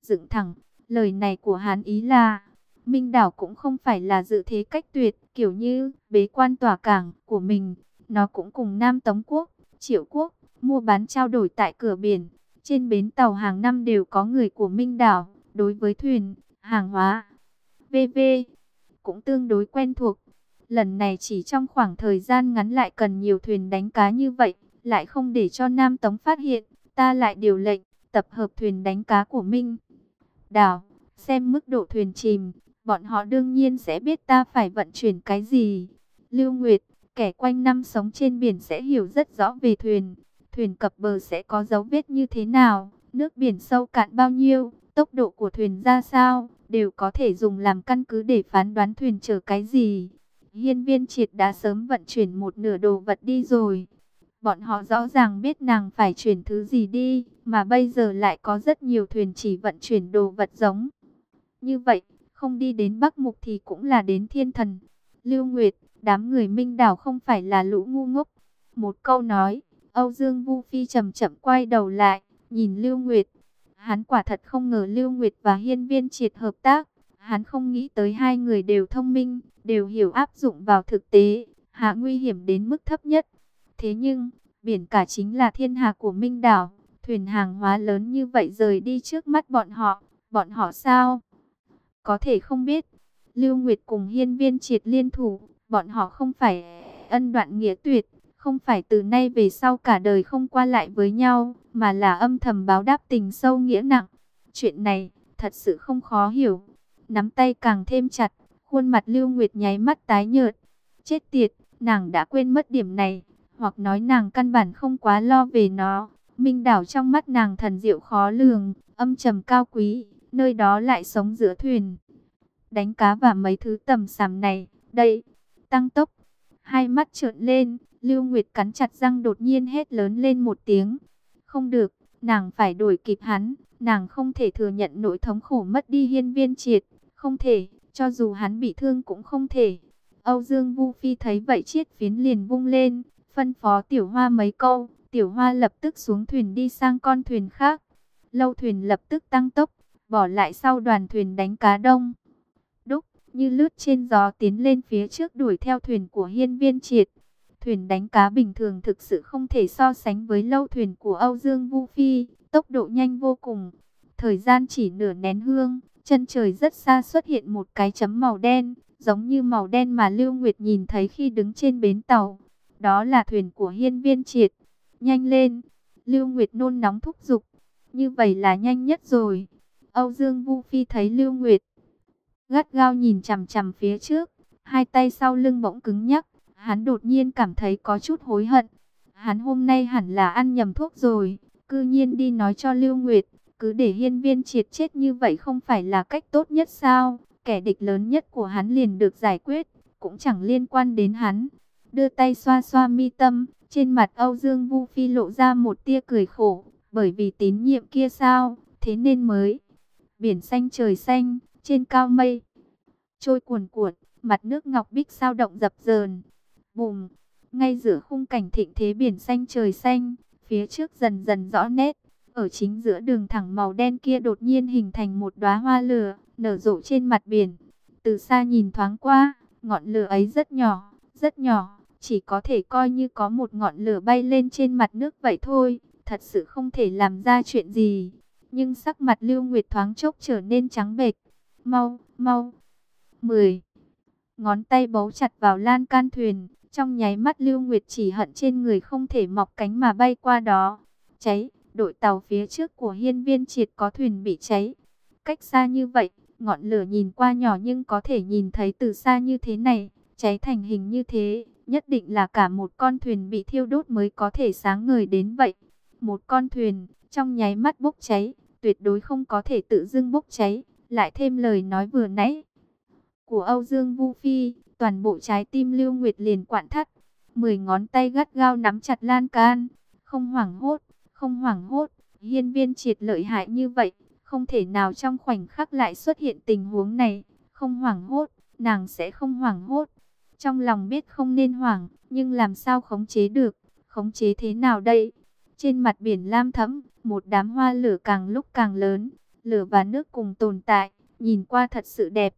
dựng thẳng. Lời này của hắn ý là, Minh đảo cũng không phải là dự thế cách tuyệt, kiểu như bế quan tỏa cảng của mình. Nó cũng cùng Nam Tống Quốc, Triệu Quốc, mua bán trao đổi tại cửa biển. Trên bến tàu hàng năm đều có người của Minh đảo, đối với thuyền, hàng hóa, v.v. cũng tương đối quen thuộc. Lần này chỉ trong khoảng thời gian ngắn lại cần nhiều thuyền đánh cá như vậy, lại không để cho Nam Tống phát hiện, ta lại điều lệnh, tập hợp thuyền đánh cá của Minh đảo, xem mức độ thuyền chìm, bọn họ đương nhiên sẽ biết ta phải vận chuyển cái gì. Lưu Nguyệt, kẻ quanh năm sống trên biển sẽ hiểu rất rõ về thuyền, thuyền cập bờ sẽ có dấu vết như thế nào, nước biển sâu cạn bao nhiêu, tốc độ của thuyền ra sao, đều có thể dùng làm căn cứ để phán đoán thuyền chở cái gì. Hiên Viên Triệt đã sớm vận chuyển một nửa đồ vật đi rồi. Bọn họ rõ ràng biết nàng phải chuyển thứ gì đi, mà bây giờ lại có rất nhiều thuyền chỉ vận chuyển đồ vật giống như vậy, không đi đến Bắc Mục thì cũng là đến Thiên Thần. Lưu Nguyệt, đám người Minh đảo không phải là lũ ngu ngốc. Một câu nói, Âu Dương Vu Phi chậm chậm quay đầu lại, nhìn Lưu Nguyệt. Hắn quả thật không ngờ Lưu Nguyệt và Hiên Viên Triệt hợp tác. Hắn không nghĩ tới hai người đều thông minh, đều hiểu áp dụng vào thực tế, hạ nguy hiểm đến mức thấp nhất. Thế nhưng, biển cả chính là thiên hà của Minh đảo, thuyền hàng hóa lớn như vậy rời đi trước mắt bọn họ sao? Có thể không biết, Lưu Nguyệt cùng Hiên Viên Triệt liên thủ, bọn họ không phải ân đoạn nghĩa tuyệt, không phải từ nay về sau cả đời không qua lại với nhau, mà là âm thầm báo đáp tình sâu nghĩa nặng. Chuyện này, thật sự không khó hiểu. Nắm tay càng thêm chặt, khuôn mặt Lưu Nguyệt nháy mắt tái nhợt. Chết tiệt, nàng đã quên mất điểm này, hoặc nói nàng căn bản không quá lo về nó. Minh đảo trong mắt nàng thần diệu khó lường, âm trầm cao quý, nơi đó lại sống giữa thuyền đánh cá và mấy thứ tầm xàm này. Đây, tăng tốc, hai mắt trợn lên, Lưu Nguyệt cắn chặt răng đột nhiên hét lớn lên một tiếng. Không được, nàng phải đuổi kịp hắn, nàng không thể thừa nhận nỗi thống khổ mất đi Hiên Viên Triệt, không thể, cho dù hắn bị thương cũng không thể. Âu Dương Vu Phi thấy vậy chiết phiến liền vung lên, phân phó Tiểu Hoa mấy câu, Tiểu Hoa lập tức xuống thuyền đi sang con thuyền khác. Lâu thuyền lập tức tăng tốc, bỏ lại sau đoàn thuyền đánh cá đông đúc, như lướt trên gió tiến lên phía trước đuổi theo thuyền của Hiên Viên Triệt. Thuyền đánh cá bình thường thực sự không thể so sánh với lâu thuyền của Âu Dương Vu Phi, tốc độ nhanh vô cùng. Thời gian chỉ nửa nén hương, chân trời rất xa xuất hiện một cái chấm màu đen, giống như màu đen mà Lưu Nguyệt nhìn thấy khi đứng trên bến tàu. Đó là thuyền của Hiên Viên Triệt. Nhanh lên, Lưu Nguyệt nôn nóng thúc giục. Như vậy là nhanh nhất rồi. Âu Dương Vu Phi thấy Lưu Nguyệt gắt gao nhìn chằm chằm phía trước, hai tay sau lưng bỗng cứng nhắc, hắn đột nhiên cảm thấy có chút hối hận. Hắn hôm nay hẳn là ăn nhầm thuốc rồi, cư nhiên đi nói cho Lưu Nguyệt, cứ để Hiên Viên Triệt chết như vậy không phải là cách tốt nhất sao? Kẻ địch lớn nhất của hắn liền được giải quyết, cũng chẳng liên quan đến hắn. Đưa tay xoa xoa mi tâm, trên mặt Âu Dương Vu Phi lộ ra một tia cười khổ, bởi vì tín nhiệm kia sao, thế nên mới. Biển xanh trời xanh, trên cao mây trôi cuồn cuộn, mặt nước ngọc bích sao động dập dờn. Bùm, ngay giữa khung cảnh thịnh thế biển xanh trời xanh, phía trước dần dần rõ nét, ở chính giữa đường thẳng màu đen kia đột nhiên hình thành một đóa hoa lửa, nở rộ trên mặt biển. Từ xa nhìn thoáng qua, ngọn lửa ấy rất nhỏ, chỉ có thể coi như có một ngọn lửa bay lên trên mặt nước vậy thôi, thật sự không thể làm ra chuyện gì. Nhưng sắc mặt Lưu Nguyệt thoáng chốc trở nên trắng bệch. Mau, mau. 10. Ngón tay bấu chặt vào lan can thuyền, trong nháy mắt Lưu Nguyệt chỉ hận trên người không thể mọc cánh mà bay qua đó. Cháy, đội tàu phía trước của Hiên Viên Triệt có thuyền bị cháy. Cách xa như vậy, ngọn lửa nhìn qua nhỏ nhưng có thể nhìn thấy từ xa như thế này, cháy thành hình như thế, nhất định là cả một con thuyền bị thiêu đốt mới có thể sáng ngời đến vậy. Một con thuyền, trong nháy mắt bốc cháy, tuyệt đối không có thể tự dưng bốc cháy. Lại thêm lời nói vừa nãy của Âu Dương Vu Phi, toàn bộ trái tim Lưu Nguyệt liền quặn thắt. 10 ngón tay gắt gao nắm chặt lan can. Không hoảng hốt, không hoảng hốt. Hiên Viên Triệt lợi hại như vậy, không thể nào trong khoảnh khắc lại xuất hiện tình huống này. Không hoảng hốt, nàng sẽ không hoảng hốt. Trong lòng biết không nên hoảng, nhưng làm sao khống chế được? Khống chế thế nào đây? Trên mặt biển lam thẫm, một đám hoa lửa càng lúc càng lớn. lửa và nước cùng tồn tại, nhìn qua thật sự đẹp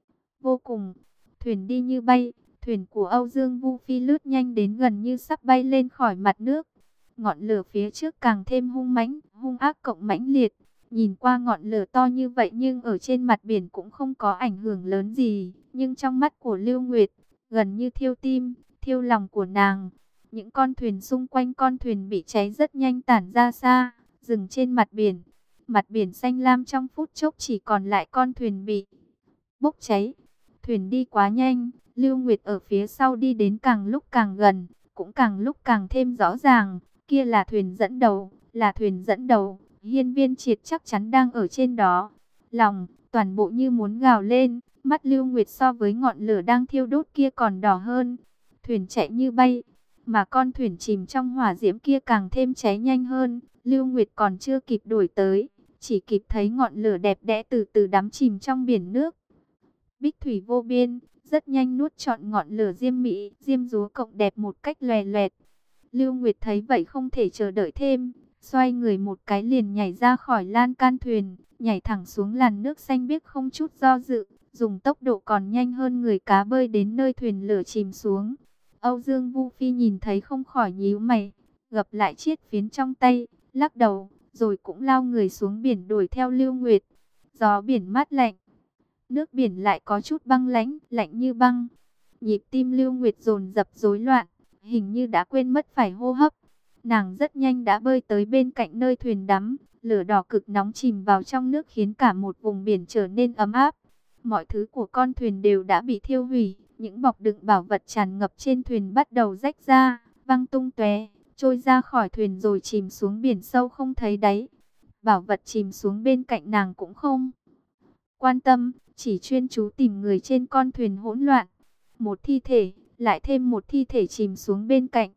vô cùng. Thuyền đi như bay, thuyền của Âu Dương Vu Phi lướt nhanh đến gần như sắp bay lên khỏi mặt nước. Ngọn lửa phía trước càng thêm hung mãnh, hung ác cộng mãnh liệt. Nhìn qua ngọn lửa to như vậy nhưng ở trên mặt biển cũng không có ảnh hưởng lớn gì. Nhưng trong mắt của Lưu Nguyệt, gần như thiêu tim, thiêu lòng của nàng. Những con thuyền xung quanh con thuyền bị cháy rất nhanh tản ra xa, dừng trên mặt biển. Mặt biển xanh lam trong phút chốc chỉ còn lại con thuyền bị bốc cháy. Thuyền đi quá nhanh, Lưu Nguyệt ở phía sau đi đến càng lúc càng gần, cũng càng lúc càng thêm rõ ràng. Kia là thuyền dẫn đầu, là thuyền dẫn đầu. Hiên Viên Triệt chắc chắn đang ở trên đó. Lòng, toàn bộ như muốn gào lên, mắt Lưu Nguyệt so với ngọn lửa đang thiêu đốt kia còn đỏ hơn. Thuyền chạy như bay, mà con thuyền chìm trong hỏa diễm kia càng thêm cháy nhanh hơn. Lưu Nguyệt còn chưa kịp đuổi tới, chỉ kịp thấy ngọn lửa đẹp đẽ từ từ đắm chìm trong biển nước. Bích thủy vô biên, rất nhanh nuốt trọn ngọn lửa diêm mỹ, diêm dúa cộng đẹp một cách lòe loẹt. Lưu Nguyệt thấy vậy không thể chờ đợi thêm, xoay người một cái liền nhảy ra khỏi lan can thuyền, nhảy thẳng xuống làn nước xanh biếc không chút do dự, dùng tốc độ còn nhanh hơn người cá bơi đến nơi thuyền lửa chìm xuống. Âu Dương Vu Phi nhìn thấy không khỏi nhíu mày, gập lại chiếc phiến trong tay, lắc đầu, rồi cũng lao người xuống biển đuổi theo Lưu Nguyệt. Gió biển mát lạnh, nước biển lại có chút băng lãnh, lạnh như băng. Nhịp tim Lưu Nguyệt dồn dập rối loạn, hình như đã quên mất phải hô hấp. Nàng rất nhanh đã bơi tới bên cạnh nơi thuyền đắm, lửa đỏ cực nóng chìm vào trong nước khiến cả một vùng biển trở nên ấm áp. Mọi thứ của con thuyền đều đã bị thiêu hủy, những bọc đựng bảo vật tràn ngập trên thuyền bắt đầu rách ra, văng tung tóe, trôi ra khỏi thuyền rồi chìm xuống biển sâu không thấy đáy. Bảo vật chìm xuống bên cạnh nàng cũng không quan tâm, chỉ chuyên chú tìm người trên con thuyền hỗn loạn. Một thi thể, lại thêm một thi thể chìm xuống bên cạnh.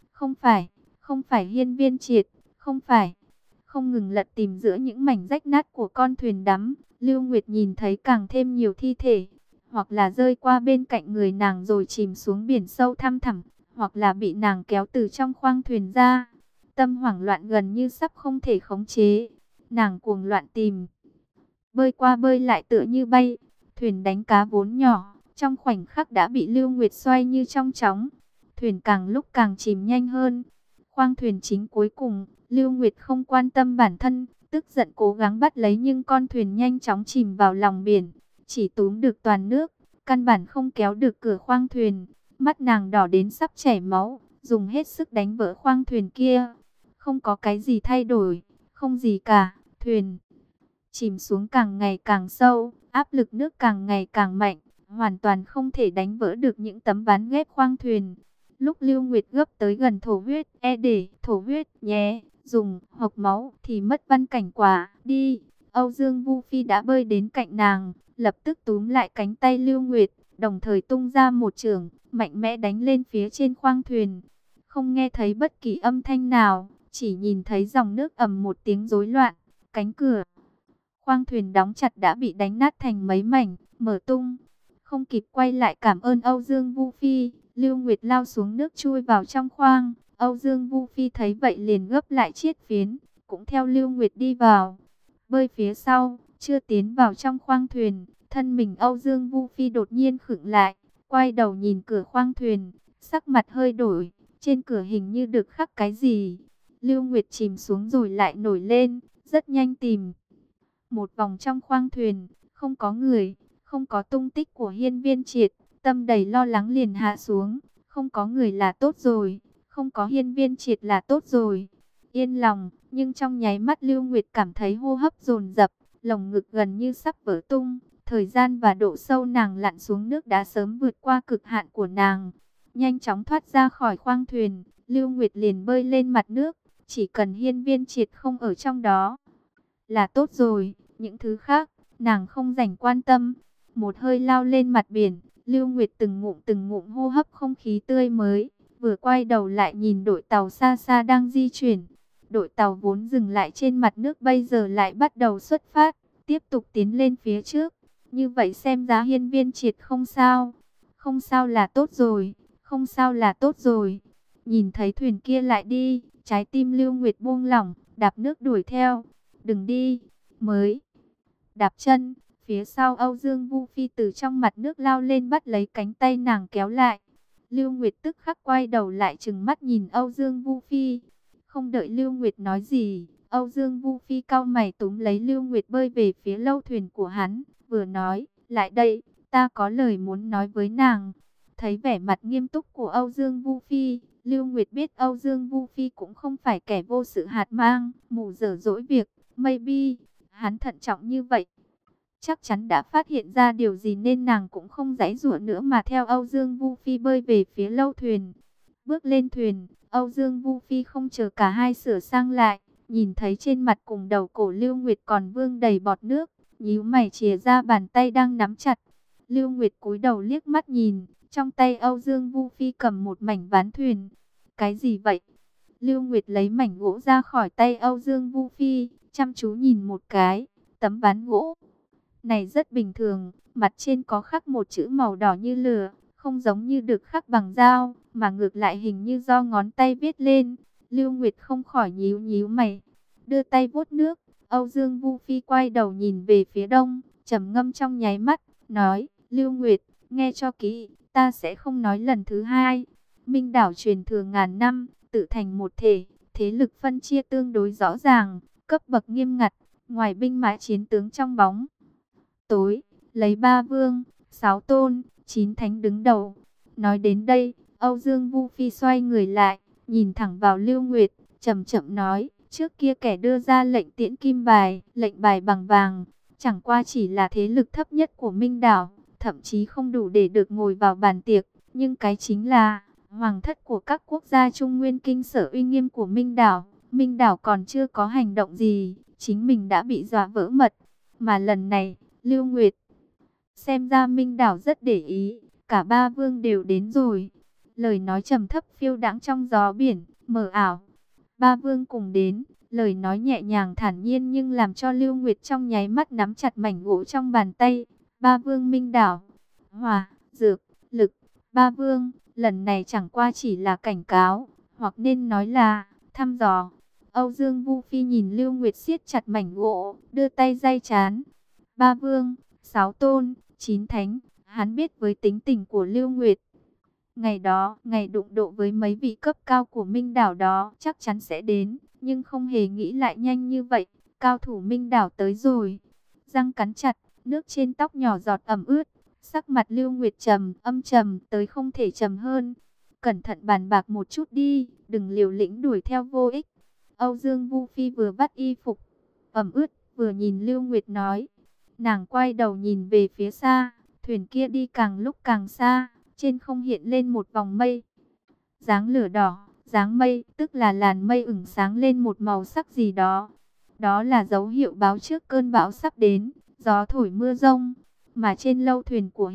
Không phải Hiên Viên Triệt, không phải. Không ngừng lật tìm giữa những mảnh rách nát của con thuyền đắm, Lưu Nguyệt nhìn thấy càng thêm nhiều thi thể, hoặc là rơi qua bên cạnh người nàng rồi chìm xuống biển sâu thăm thẳm, hoặc là bị nàng kéo từ trong khoang thuyền ra. Tâm hoảng loạn gần như sắp không thể khống chế, nàng cuồng loạn tìm, bơi qua bơi lại tựa như bay. Thuyền đánh cá vốn nhỏ, trong khoảnh khắc đã bị Lưu Nguyệt xoay như trong chóng. Thuyền càng lúc càng chìm nhanh hơn. Khoang thuyền chính cuối cùng, Lưu Nguyệt không quan tâm bản thân, tức giận cố gắng bắt lấy nhưng con thuyền nhanh chóng chìm vào lòng biển. Chỉ túm được toàn nước, căn bản không kéo được cửa khoang thuyền. Mắt nàng đỏ đến sắp chảy máu, dùng hết sức đánh vỡ khoang thuyền kia. Không có cái gì thay đổi, không gì cả, thuyền chìm xuống càng ngày càng sâu, áp lực nước càng ngày càng mạnh, hoàn toàn không thể đánh vỡ được những tấm ván ghép khoang thuyền. Lúc Lưu Nguyệt gấp tới gần thổ huyết, để thổ huyết nhé, dùng hộc máu thì mất văn cảnh quả, đi. Âu Dương Vu Phi đã bơi đến cạnh nàng, lập tức túm lại cánh tay Lưu Nguyệt, đồng thời tung ra một chưởng, mạnh mẽ đánh lên phía trên khoang thuyền. Không nghe thấy bất kỳ âm thanh nào, chỉ nhìn thấy dòng nước ầm một tiếng rối loạn, cánh cửa khoang thuyền đóng chặt đã bị đánh nát thành mấy mảnh, mở tung. Không kịp quay lại cảm ơn Âu Dương Vu Phi, Lưu Nguyệt lao xuống nước chui vào trong khoang. Âu Dương Vu Phi thấy vậy liền gấp lại chiếc phiến, cũng theo Lưu Nguyệt đi vào. Bơi phía sau, chưa tiến vào trong khoang thuyền, thân mình Âu Dương Vu Phi đột nhiên khựng lại, quay đầu nhìn cửa khoang thuyền, sắc mặt hơi đổi, trên cửa hình như được khắc cái gì. Lưu Nguyệt chìm xuống rồi lại nổi lên, rất nhanh tìm một vòng trong khoang thuyền, không có người, không có tung tích của Hiên Viên Triệt, tâm đầy lo lắng liền hạ xuống. Không có người là tốt rồi, không có Hiên Viên Triệt là tốt rồi. Yên lòng, nhưng trong nháy mắt Lưu Nguyệt cảm thấy hô hấp dồn dập, lồng ngực gần như sắp vỡ tung. Thời gian và độ sâu nàng lặn xuống nước đã sớm vượt qua cực hạn của nàng. Nhanh chóng thoát ra khỏi khoang thuyền, Lưu Nguyệt liền bơi lên mặt nước, chỉ cần Hiên Viên Triệt không ở trong đó là tốt rồi, những thứ khác, nàng không rảnh quan tâm. Một hơi lao lên mặt biển, Lưu Nguyệt từng ngụm hô hấp không khí tươi mới, vừa quay đầu lại nhìn đội tàu xa xa đang di chuyển. Đội tàu vốn dừng lại trên mặt nước bây giờ lại bắt đầu xuất phát, tiếp tục tiến lên phía trước. Như vậy xem ra Hiên Viên Triệt không sao, không sao là tốt rồi, không sao là tốt rồi. Nhìn thấy thuyền kia lại đi, trái tim Lưu Nguyệt buông lỏng, đạp nước đuổi theo. Đừng đi, mới đạp chân. Phía sau Âu Dương Vu Phi từ trong mặt nước lao lên bắt lấy cánh tay nàng kéo lại. Lưu Nguyệt tức khắc quay đầu lại trừng mắt nhìn Âu Dương Vu Phi. Không đợi Lưu Nguyệt nói gì, Âu Dương Vu Phi cau mày túm lấy Lưu Nguyệt bơi về phía lâu thuyền của hắn, vừa nói, lại đây, ta có lời muốn nói với nàng. Thấy vẻ mặt nghiêm túc của Âu Dương Vu Phi, Lưu Nguyệt biết Âu Dương Vu Phi cũng không phải kẻ vô sự hạt mang, mù dở dỗi việc, maybe, hắn thận trọng như vậy. Chắc chắn đã phát hiện ra điều gì nên nàng cũng không giãy giụa nữa mà theo Âu Dương Vu Phi bơi về phía lâu thuyền. Bước lên thuyền, Âu Dương Vu Phi không chờ cả hai sửa sang lại, nhìn thấy trên mặt cùng đầu cổ Lưu Nguyệt còn vương đầy bọt nước, nhíu mày chìa ra bàn tay đang nắm chặt. Lưu Nguyệt cúi đầu liếc mắt nhìn, trong tay Âu Dương Vu Phi cầm một mảnh ván thuyền. Cái gì vậy? Lưu Nguyệt lấy mảnh gỗ ra khỏi tay Âu Dương Vu Phi, chăm chú nhìn một cái, tấm ván gỗ này rất bình thường, mặt trên có khắc một chữ màu đỏ như lửa, không giống như được khắc bằng dao, mà ngược lại hình như do ngón tay viết lên. Lưu Nguyệt không khỏi nhíu nhíu mày, đưa tay vuốt nước. Âu Dương Vu Phi quay đầu nhìn về phía đông, trầm ngâm trong nháy mắt, nói, Lưu Nguyệt, nghe cho kỹ, ta sẽ không nói lần thứ hai. Minh đảo truyền thừa ngàn năm, tự thành một thể, thế lực phân chia tương đối rõ ràng, cấp bậc nghiêm ngặt, ngoài binh mã chiến tướng trong bóng tối, lấy 3 vương, 6 tôn, 9 thánh đứng đầu. Nói đến đây, Âu Dương Vu Phi xoay người lại, nhìn thẳng vào Lưu Nguyệt, chậm chậm nói, trước kia kẻ đưa ra lệnh tiễn kim bài, lệnh bài bằng vàng, chẳng qua chỉ là thế lực thấp nhất của Minh đảo, thậm chí không đủ để được ngồi vào bàn tiệc, nhưng cái chính là hoàng thất của các quốc gia Trung Nguyên kinh sở uy nghiêm của Minh đảo. Minh đảo còn chưa có hành động gì, chính mình đã bị dọa vỡ mật. Mà lần này, Lưu Nguyệt, xem ra Minh đảo rất để ý, cả 3 vương đều đến rồi. Lời nói trầm thấp phiêu đãng trong gió biển, mờ ảo. 3 vương cùng đến, lời nói nhẹ nhàng thản nhiên nhưng làm cho Lưu Nguyệt trong nháy mắt nắm chặt mảnh gỗ trong bàn tay. 3 vương Minh đảo, hỏa, dược, lực, 3 vương, lần này chẳng qua chỉ là cảnh cáo, hoặc nên nói là thăm dò. Âu Dương Vu Phi nhìn Lưu Nguyệt siết chặt mảnh gỗ, đưa tay day trán. 3 vương, 6 tôn, 9 thánh, hắn biết với tính tình của Lưu Nguyệt. Ngày đó, ngày đụng độ với mấy vị cấp cao của Minh đảo đó chắc chắn sẽ đến, nhưng không hề nghĩ lại nhanh như vậy, cao thủ Minh đảo tới rồi. Răng cắn chặt, nước trên tóc nhỏ giọt ẩm ướt, sắc mặt Lưu Nguyệt âm trầm tới không thể trầm hơn. Cẩn thận bàn bạc một chút đi, đừng liều lĩnh đuổi theo vô ích. Âu Dương Vu Phi vừa bắt y phục ẩm ướt, vừa nhìn Lưu Nguyệt nói. Nàng quay đầu nhìn về phía xa, thuyền kia đi càng lúc càng xa, trên không hiện lên một vòng mây. Dáng lửa đỏ, dáng mây, tức là làn mây ửng sáng lên một màu sắc gì đó. Đó là dấu hiệu báo trước cơn bão sắp đến, gió thổi mưa rông. Mà trên lâu thuyền của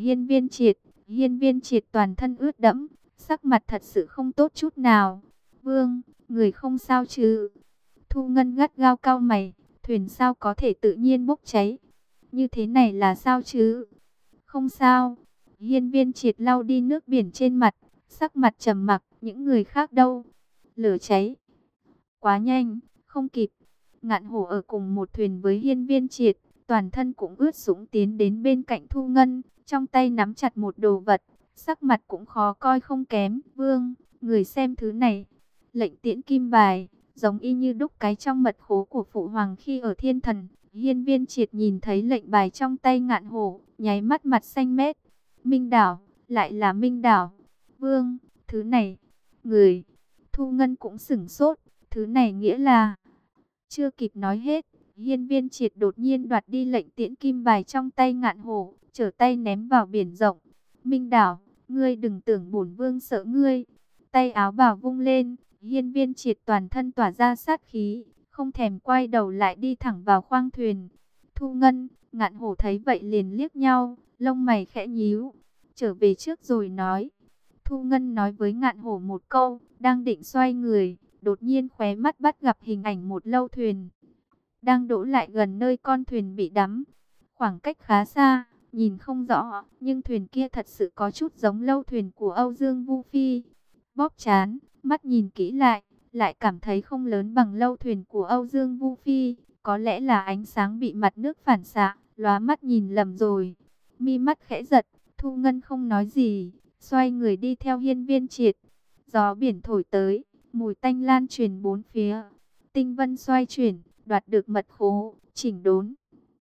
Hiên Viên Triệt toàn thân ướt đẫm, sắc mặt thật sự không tốt chút nào. Vương, người không sao chứ? Thu Ngân gắt gao cau mày, thuyền sao có thể tự nhiên bốc cháy? Như thế này là sao chứ? Không sao. Hiên Viên Triệt lau đi nước biển trên mặt, sắc mặt trầm mặc. Những người khác đâu? Lửa cháy quá nhanh, không kịp. Ngạn Hổ ở cùng một thuyền với Hiên Viên Triệt, toàn thân cũng ướt sũng tiến đến bên cạnh Thu Ngân, trong tay nắm chặt một đồ vật, sắc mặt cũng khó coi không kém. Vương, người xem thứ này. Lệnh tiễn kim bài, giống y như đúc cái trong mật khố của phụ hoàng khi ở Thiên Thần. Hiên Viên Triệt nhìn thấy lệnh bài trong tay Ngạn Hổ, nháy mắt mặt xanh mét. Minh đảo, lại là Minh đảo. Vương, thứ này, người. Thu Ngân cũng sửng sốt, thứ này nghĩa là... Chưa kịp nói hết, Hiên Viên Triệt đột nhiên đoạt đi lệnh tiễn kim bài trong tay Ngạn Hổ, trở tay ném vào biển rộng. Minh đảo, ngươi đừng tưởng bổn vương sợ ngươi. Tay áo bào vung lên, Hiên Viên Triệt toàn thân tỏa ra sát khí, không thèm quay đầu lại đi thẳng vào khoang thuyền. Thu Ngân, Ngạn Hổ thấy vậy liền liếc nhau, lông mày khẽ nhíu. Trở về trước rồi nói. Thu Ngân nói với Ngạn Hổ một câu, đang định xoay người, đột nhiên khóe mắt bắt gặp hình ảnh một lâu thuyền đang đỗ lại gần nơi con thuyền bị đắm. Khoảng cách khá xa, nhìn không rõ, nhưng thuyền kia thật sự có chút giống lâu thuyền của Âu Dương Vu Phi. Bóp trán, mắt nhìn kỹ lại cảm thấy không lớn bằng lâu thuyền của Âu Dương Vu Phi. Có lẽ là ánh sáng bị mặt nước phản xạ, lóa mắt nhìn lầm rồi. Mi mắt khẽ giật, Thu Ngân không nói gì, xoay người đi theo Hiên Viên Triệt. Gió biển thổi tới, mùi tanh lan truyền bốn phía. Tinh vân xoay chuyển, đoạt được mật khố, chỉnh đốn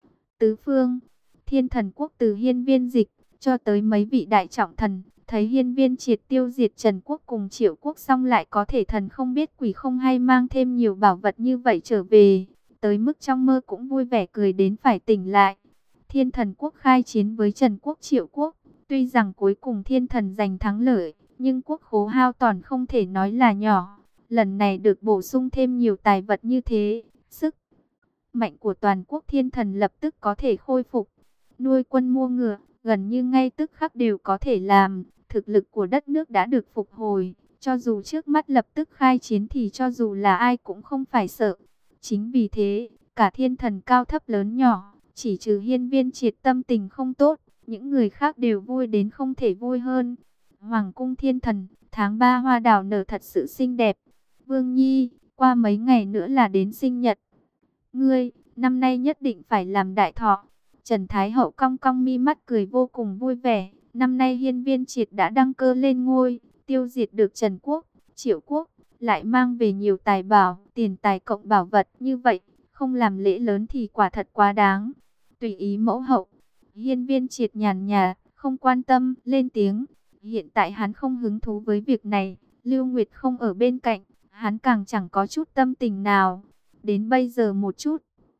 tứ phương. Thiên Thần Quốc từ Hiên Viên Dịch cho tới mấy vị đại trọng thần, thấy Hiên Viên Triệt tiêu diệt Trần Quốc cùng Triệu Quốc xong lại có thể thần không biết quỷ không hay mang thêm nhiều bảo vật như vậy trở về, tới mức trong mơ cũng vui vẻ cười đến phải tỉnh lại. Thiên Thần Quốc khai chiến với Trần Quốc Triệu Quốc, tuy rằng cuối cùng Thiên Thần giành thắng lợi, nhưng quốc khố hao tổn không thể nói là nhỏ. Lần này được bổ sung thêm nhiều tài vật như thế, sức mạnh của toàn quốc Thiên Thần lập tức có thể khôi phục. Nuôi quân mua ngựa, gần như ngay tức khắc đều có thể làm. Thực lực của đất nước đã được phục hồi, cho dù trước mắt lập tức khai chiến thì cho dù là ai cũng không phải sợ. Chính vì thế, cả Thiên Thần cao thấp lớn nhỏ, chỉ trừ Hiên Viên Triệt tâm tình không tốt, những người khác đều vui đến không thể vui hơn. Hoàng cung Thiên Thần, tháng 3 hoa đào nở thật sự xinh đẹp. Vương Nhi, qua mấy ngày nữa là đến sinh nhật ngươi, năm nay nhất định phải làm đại thọ. Trần Thái Hậu cong cong mi mắt cười vô cùng vui vẻ. Năm nay Hiên Viên Triệt đã đăng cơ lên ngôi, tiêu diệt được Trần Quốc, Triệu Quốc, lại mang về nhiều tài bảo, tiền tài cộng bảo vật như vậy, không làm lễ lớn thì quả thật quá đáng. Tùy ý mẫu hậu. Hiên Viên Triệt nhàn nhạt, không quan tâm, lên tiếng. Hiện tại hắn không hứng thú với việc này, Lưu Nguyệt không ở bên cạnh, hắn càng chẳng có chút tâm tình nào. Đến bây giờ một chút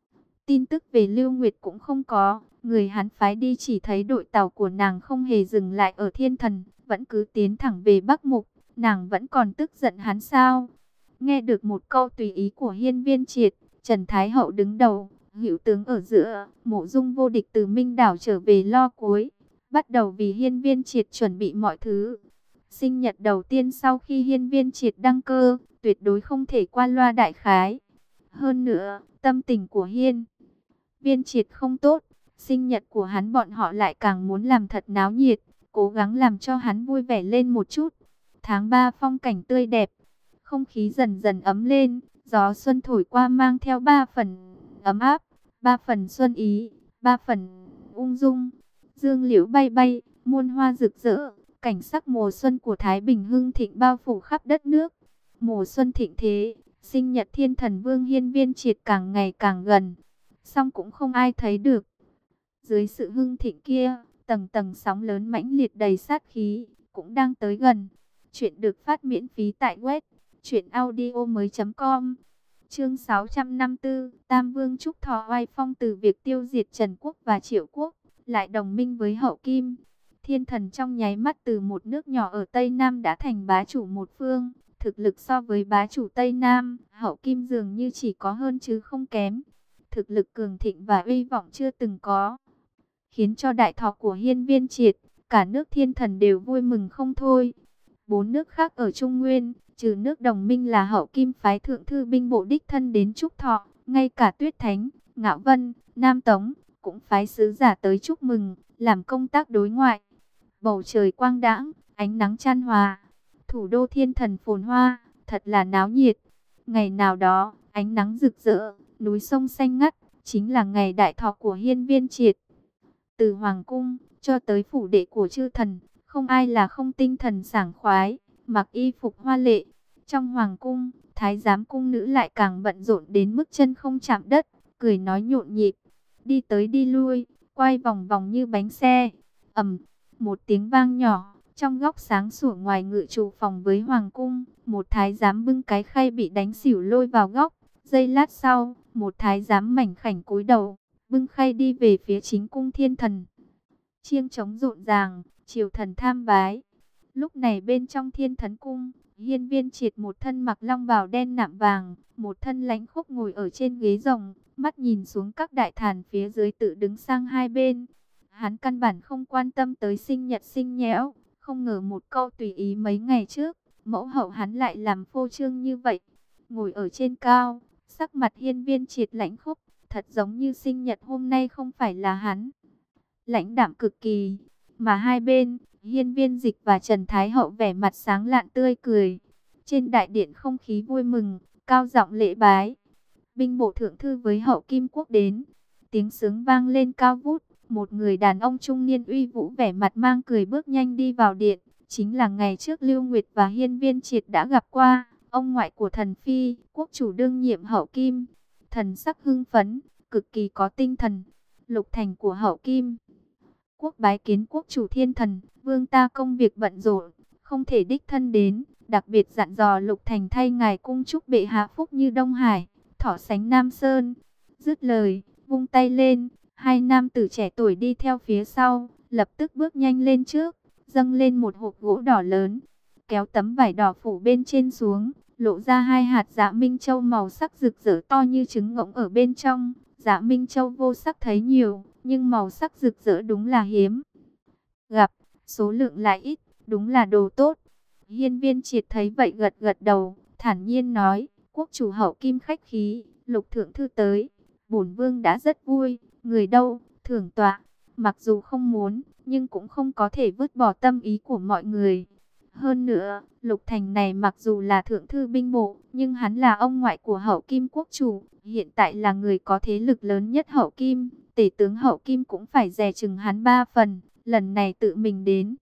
tin tức về Lưu Nguyệt cũng không có. Người hắn phái đi chỉ thấy đội tàu của nàng không hề dừng lại ở Thiên Thần, vẫn cứ tiến thẳng về Bắc Mục. Nàng vẫn còn tức giận hắn sao? Nghe được một câu tùy ý của Hiên Viên Triệt, Trần Thái Hậu đứng đầu, hữu tướng ở giữa, Mộ Dung vô địch từ Minh Đảo trở về lo cuối, bắt đầu vì Hiên Viên Triệt chuẩn bị mọi thứ. Sinh nhật đầu tiên sau khi Hiên Viên Triệt đăng cơ, tuyệt đối không thể qua loa đại khái. Hơn nữa, tâm tình của Hiên Viên Triệt không tốt, sinh nhật của hắn bọn họ lại càng muốn làm thật náo nhiệt, cố gắng làm cho hắn vui vẻ lên một chút. Tháng 3 phong cảnh tươi đẹp, không khí dần dần ấm lên, gió xuân thổi qua mang theo 3 phần ấm áp, 3 phần xuân ý, 3 phần ung dung. Dương liễu bay bay, muôn hoa rực rỡ, cảnh sắc mùa xuân của Thái Bình hưng thịnh bao phủ khắp đất nước. Mùa xuân thịnh thế, sinh nhật Thiên Thần Vương Hiên Viên Triệt càng ngày càng gần, song cũng không ai thấy được. Dưới sự hưng thịnh kia, tầng tầng sóng lớn mãnh liệt đầy sát khí, cũng đang tới gần. Chuyện được phát miễn phí tại web truyệnaudiomoi.com. Chương 654, Tam Vương Trúc Thọ oai phong từ việc tiêu diệt Trần Quốc và Triệu Quốc, lại đồng minh với Hậu Kim. Thiên Thần trong nháy mắt từ một nước nhỏ ở Tây Nam đã thành bá chủ một phương. Thực lực so với bá chủ Tây Nam, Hậu Kim dường như chỉ có hơn chứ không kém. Thực lực cường thịnh và uy vọng chưa từng có, khiến cho đại thọ của Hiên Viên Triệt, cả nước Thiên Thần đều vui mừng không thôi. 4 nước khác ở Trung Nguyên, trừ nước đồng minh là Hậu Kim phái thượng thư binh bộ đích thân đến chúc thọ, ngay cả Tuyết Thánh, Ngạo Vân, Nam Tống cũng phái sứ giả tới chúc mừng, làm công tác đối ngoại. Bầu trời quang đãng, ánh nắng chan hòa, thủ đô Thiên Thần phồn hoa, thật là náo nhiệt. Ngày nào đó, ánh nắng rực rỡ, núi sông xanh ngắt, chính là ngày đại thọ của Hiên Viên Triệt. Từ hoàng cung cho tới phủ đệ của chư thần, không ai là không tinh thần sảng khoái, mặc y phục hoa lệ. Trong hoàng cung, thái giám cung nữ lại càng bận rộn đến mức chân không chạm đất, cười nói nhộn nhịp, đi tới đi lui, quay vòng vòng như bánh xe. Ầm, một tiếng vang nhỏ, trong góc sáng sủa ngoài ngự trụ phòng với hoàng cung, một thái giám bưng cái khay bị đánh xỉu lôi vào góc. Giây lát sau, một thái giám mảnh khảnh cúi đầu, bưng khay đi về phía chính cung Thiên Thần. Chiêng trống rộn ràng, triều thần tham bái. Lúc này bên trong Thiên Thần cung, Hiên Viên Triệt một thân mặc long bào đen nạm vàng, một thân lãnh khốc ngồi ở trên ghế rồng, mắt nhìn xuống các đại thần phía dưới tự đứng sang hai bên. Hắn căn bản không quan tâm tới sinh nhật sinh nhẽo, không ngờ một câu tùy ý mấy ngày trước, mẫu hậu hắn lại làm phô trương như vậy. Ngồi ở trên cao, sắc mặt Hiên Viên Triệt lãnh khốc, thật giống như sinh nhật hôm nay không phải là hắn. Lãnh đạm cực kỳ, mà hai bên, Hiên Viên Dịch và Trần Thái Hậu vẻ mặt sáng lạn tươi cười. Trên đại điện không khí vui mừng, cao giọng lễ bái. Binh bộ thượng thư với Hậu Kim quốc đến. Tiếng sướng vang lên cao vút, một người đàn ông trung niên uy vũ vẻ mặt mang cười bước nhanh đi vào điện. Chính là ngày trước Lưu Nguyệt và Hiên Viên Triệt đã gặp qua, ông ngoại của thần phi, quốc chủ đương nhiệm Hậu Kim. Thần sắc hưng phấn, cực kỳ có tinh thần. Lục thành của Hậu Kim quốc bái kiến quốc chủ thiên thần, vương ta công việc bận rộn, không thể đích thân đến, đặc biệt dặn dò Lục thành thay ngài cung chúc bệ hạ phúc như Đông Hải, thọ sánh Nam Sơn. Dứt lời, vung tay lên, hai nam tử trẻ tuổi đi theo phía sau, lập tức bước nhanh lên trước, dâng lên một hộp gỗ đỏ lớn, kéo tấm vải đỏ phủ bên trên xuống, lộ ra hai hạt dạ minh châu màu sắc rực rỡ to như trứng ngỗng ở bên trong. Dạ minh châu vô sắc thấy nhiều, nhưng màu sắc rực rỡ đúng là hiếm gặp, số lượng lại ít, đúng là đồ tốt. Hiên Viên Triệt thấy vậy gật gật đầu, thản nhiên nói, quốc chủ Hậu Kim khách khí, Lục thượng thư tới, bổn vương đã rất vui, người đâu, thưởng tọa. Mặc dù không muốn, nhưng cũng không có thể vứt bỏ tâm ý của mọi người. Hơn nữa, Lục Thành này mặc dù là thượng thư binh bộ, nhưng hắn là ông ngoại của Hậu Kim quốc chủ, hiện tại là người có thế lực lớn nhất Hậu Kim. Tể tướng Hậu Kim cũng phải dè chừng hắn 3 phần, lần này tự mình đến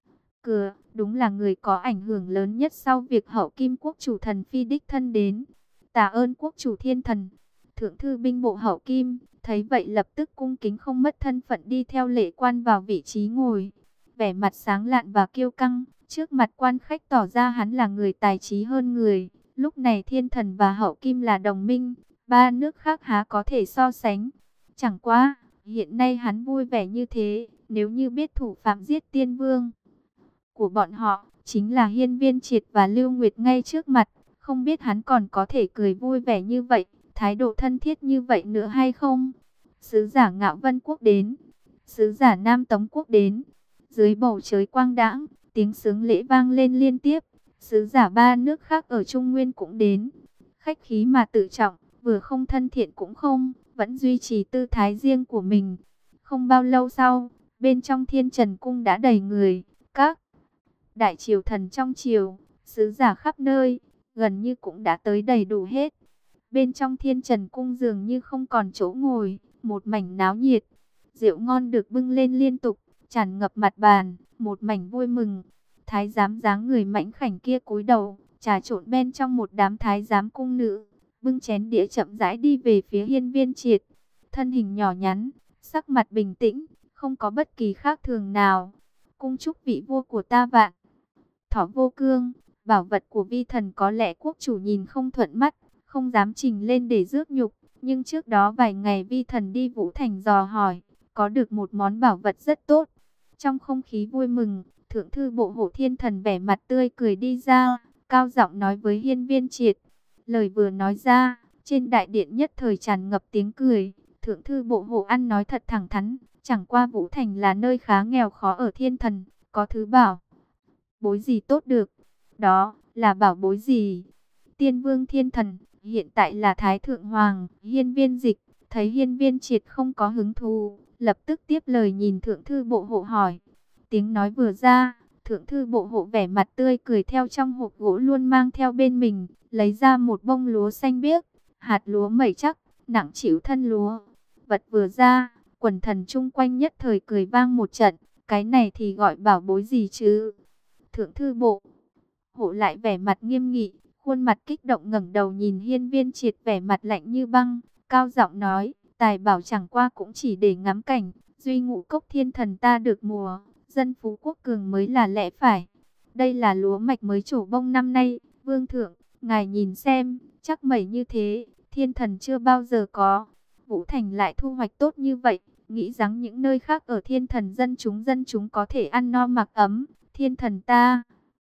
cửa, đúng là người có ảnh hưởng lớn nhất sau việc Hậu Kim quốc chủ thần phi đích thân đến. Tạ ơn quốc chủ thiên thần. Thượng thư binh bộ Hậu Kim thấy vậy lập tức cung kính không mất thân phận đi theo lễ quan vào vị trí ngồi, vẻ mặt sáng lạn và kiêu căng. Trước mặt quan khách tỏ ra hắn là người tài trí hơn người. Lúc này thiên thần và Hậu Kim là đồng minh, ba nước khác há có thể so sánh. Chẳng qua, hiện nay hắn vui vẻ như thế, nếu như biết thủ phạm giết tiên vương của bọn họ chính là Hiên Viên Triệt và Lưu Nguyệt ngay trước mặt, không biết hắn còn có thể cười vui vẻ như vậy, thái độ thân thiết như vậy nữa hay không. Sứ giả Ngạo Vân quốc đến, sứ giả Nam Tống quốc đến. Dưới bầu trời quang đãng, tiếng sướng lễ vang lên liên tiếp. Sứ giả ba nước khác ở Trung Nguyên cũng đến, khách khí mà tự trọng, vừa không thân thiện cũng không, vẫn duy trì tư thái riêng của mình. Không bao lâu sau, bên trong Thiên Trần cung đã đầy người, các đại triều thần trong triều, sứ giả khắp nơi, gần như cũng đã tới đầy đủ hết. Bên trong Thiên Trần cung dường như không còn chỗ ngồi, một mảnh náo nhiệt, rượu ngon được bưng lên liên tục, tràn ngập mặt bàn, một mảnh vui mừng. Thái giám dáng người mãnh khảnh kia cúi đầu, trà trộn bên trong một đám thái giám cung nữ, bưng chén đĩa chậm rãi đi về phía Hiên Viên Triệt. Thân hình nhỏ nhắn, sắc mặt bình tĩnh, không có bất kỳ khác thường nào. Cung chúc vị vua của ta vạn thọ vô cương. Bảo vật của vi thần có lẽ quốc chủ nhìn không thuận mắt, không dám trình lên để rước nhục. Nhưng trước đó vài ngày vi thần đi Vũ Thành dò hỏi, có được một món bảo vật rất tốt. Trong không khí vui mừng, thượng thư bộ Hộ Thiên Thần vẻ mặt tươi cười đi ra, cao giọng nói với Hiên Viên Triệt. Lời vừa nói ra, trên đại điện nhất thời tràn ngập tiếng cười. Thượng thư bộ Hộ ăn nói thật thẳng thắn, chẳng qua Vũ Thành là nơi khá nghèo khó ở Thiên Thần, có thứ bảo bối gì tốt được. Đó là bảo bối gì? Tiên vương Thiên Thần, hiện tại là Thái Thượng Hoàng. Hiên Viên Dịch thấy Hiên Viên Triệt không có hứng thú, lập tức tiếp lời nhìn thượng thư bộ Hộ hỏi. Tiếng nói vừa ra, thượng thư bộ Hộ vẻ mặt tươi cười, theo trong hộp gỗ luôn mang theo bên mình, lấy ra một bông lúa xanh biếc, hạt lúa mẩy chắc, nặng trĩu thân lúa. Vật vừa ra, quần thần chung quanh nhất thời cười vang một trận. Cái này thì gọi bảo bối gì chứ? Thượng thư bộ Hộ lại vẻ mặt nghiêm nghị, khuôn mặt kích động ngẩng đầu nhìn Hiên Viên Triệt vẻ mặt lạnh như băng, cao giọng nói, tài bảo chẳng qua cũng chỉ để ngắm cảnh, duy ngũ cốc Thiên Thần ta được mùa, dân phú quốc cường mới là lẽ phải. Đây là lúa mạch mới trổ bông năm nay, vương thượng, ngài nhìn xem, chắc mẩy như thế, Thiên Thần chưa bao giờ có. Vũ Thành lại thu hoạch tốt như vậy, nghĩ rằng những nơi khác ở Thiên Thần dân chúng có thể ăn no mặc ấm, Thiên Thần ta